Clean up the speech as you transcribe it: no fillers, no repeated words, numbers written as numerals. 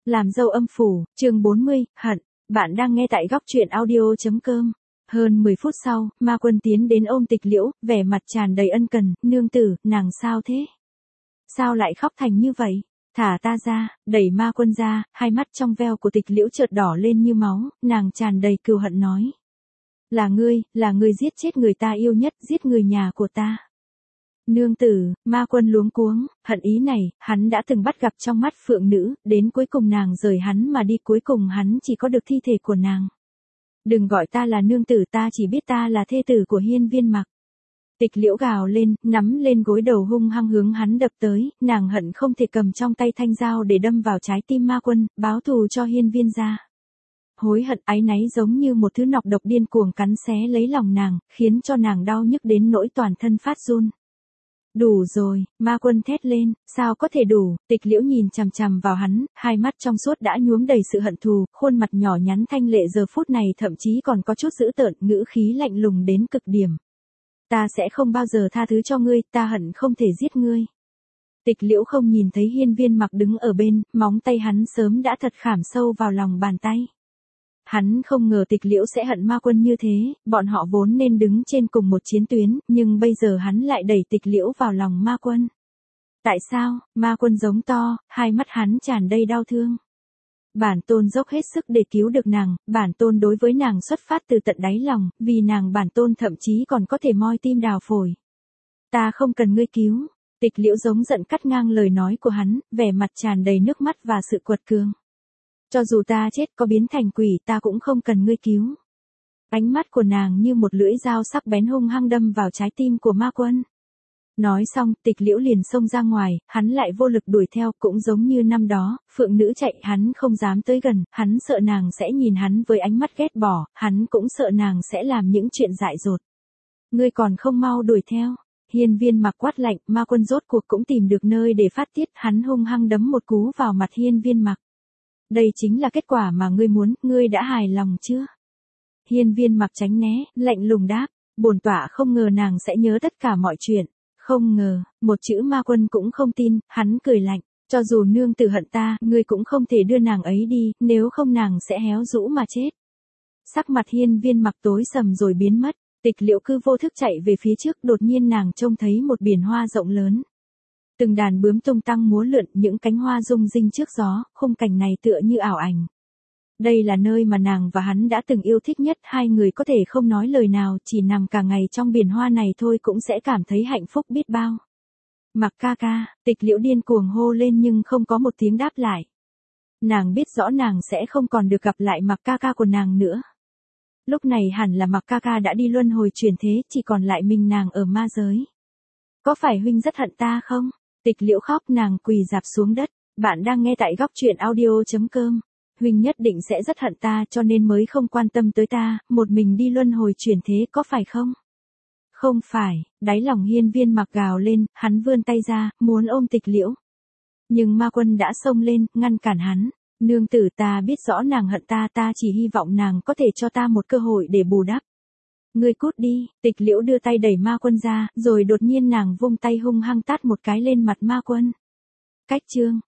Làm dâu âm phủ, chương 40, hận. Bạn đang nghe tại góc truyện audio.com. Hơn 10 phút sau, Ma Quân tiến đến ôm Tịch Liễu, vẻ mặt tràn đầy ân cần, nương tử, nàng sao thế? Sao lại khóc thành như vậy? Thả ta ra, đẩy Ma Quân ra, hai mắt trong veo của Tịch Liễu chợt đỏ lên như máu, nàng tràn đầy cừu hận nói. Là ngươi giết chết người ta yêu nhất, giết người nhà của ta. Nương tử, Ma Quân luống cuống, hận ý này, hắn đã từng bắt gặp trong mắt phượng nữ, đến cuối cùng nàng rời hắn mà đi, cuối cùng hắn chỉ có được thi thể của nàng. Đừng gọi ta là nương tử, ta chỉ biết ta là thê tử của Hiên Viên Mặc. Tịch Liễu gào lên, nắm lên gối đầu hung hăng hướng hắn đập tới, nàng hận không thể cầm trong tay thanh dao để đâm vào trái tim Ma Quân, báo thù cho Hiên Viên gia. Hối hận áy náy giống như một thứ nọc độc điên cuồng cắn xé lấy lòng nàng, khiến cho nàng đau nhức đến nỗi toàn thân phát run. Đủ rồi, Ma Quân thét lên, sao có thể đủ? Tịch Liễu nhìn chằm chằm vào hắn, hai mắt trong suốt đã nhuốm đầy sự hận thù, khuôn mặt nhỏ nhắn thanh lệ giờ phút này thậm chí còn có chút dữ tợn, ngữ khí lạnh lùng đến cực điểm. Ta sẽ không bao giờ tha thứ cho ngươi, ta hận không thể giết ngươi. Tịch Liễu không nhìn thấy Hiên Viên Mặc đứng ở bên, móng tay hắn sớm đã thật khảm sâu vào lòng bàn tay. Hắn không ngờ Tịch Liễu sẽ hận Ma Quân như thế, bọn họ vốn nên đứng trên cùng một chiến tuyến, nhưng bây giờ hắn lại đẩy Tịch Liễu vào lòng Ma Quân. Tại sao? Ma Quân giống to, hai mắt hắn tràn đầy đau thương. Bản tôn dốc hết sức để cứu được nàng, bản tôn đối với nàng xuất phát từ tận đáy lòng, vì nàng bản tôn thậm chí còn có thể moi tim đào phổi. Ta không cần ngươi cứu. Tịch Liễu giống giận cắt ngang lời nói của hắn, vẻ mặt tràn đầy nước mắt và sự quật cường. Cho dù ta chết có biến thành quỷ ta cũng không cần ngươi cứu. Ánh mắt của nàng như một lưỡi dao sắc bén hung hăng đâm vào trái tim của Ma Quân. Nói xong, Tịch Liễu liền xông ra ngoài, hắn lại vô lực đuổi theo, cũng giống như năm đó, phượng nữ chạy, hắn không dám tới gần, hắn sợ nàng sẽ nhìn hắn với ánh mắt ghét bỏ, hắn cũng sợ nàng sẽ làm những chuyện dại dột. Ngươi còn không mau đuổi theo. Hiên Viên Mặc quát lạnh, Ma Quân rốt cuộc cũng tìm được nơi để phát tiết, hắn hung hăng đấm một cú vào mặt Hiên Viên Mặc. Đây chính là kết quả mà ngươi muốn, ngươi đã hài lòng chưa? Hiên Viên Mặc tránh né, lạnh lùng đáp, bổn tọa không ngờ nàng sẽ nhớ tất cả mọi chuyện, không ngờ, một chữ Ma Quân cũng không tin, hắn cười lạnh, cho dù nương tử hận ta, ngươi cũng không thể đưa nàng ấy đi, nếu không nàng sẽ héo rũ mà chết. Sắc mặt Hiên Viên Mặc tối sầm rồi biến mất, Tịch Liễu cứ vô thức chạy về phía trước, đột nhiên nàng trông thấy một biển hoa rộng lớn. Từng đàn bướm tung tăng múa lượn, những cánh hoa rung rinh trước gió, khung cảnh này tựa như ảo ảnh. Đây là nơi mà nàng và hắn đã từng yêu thích nhất, hai người có thể không nói lời nào, chỉ nằm cả ngày trong biển hoa này thôi cũng sẽ cảm thấy hạnh phúc biết bao. Mặc ca ca, Tịch Liễu điên cuồng hô lên nhưng không có một tiếng đáp lại. Nàng biết rõ nàng sẽ không còn được gặp lại Mặc ca ca của nàng nữa. Lúc này hẳn là Mặc ca ca đã đi luân hồi chuyển thế, chỉ còn lại mình nàng ở ma giới. Có phải huynh rất hận ta không? Tịch Liễu khóc, nàng quỳ rạp xuống đất. Bạn đang nghe tại góc truyện audio.com. Huynh nhất định sẽ rất hận ta cho nên mới không quan tâm tới ta, một mình đi luân hồi chuyển thế có phải không? Không phải, đáy lòng Hiên Viên Mặc gào lên, hắn vươn tay ra, muốn ôm Tịch Liễu. Nhưng Ma Quân đã xông lên, ngăn cản hắn. Nương tử, ta biết rõ nàng hận ta, ta chỉ hy vọng nàng có thể cho ta một cơ hội để bù đắp. Ngươi cút đi. Tịch Liễu đưa tay đẩy Ma Quân ra, rồi đột nhiên nàng vung tay hung hăng tát một cái lên mặt Ma Quân. Cách chương.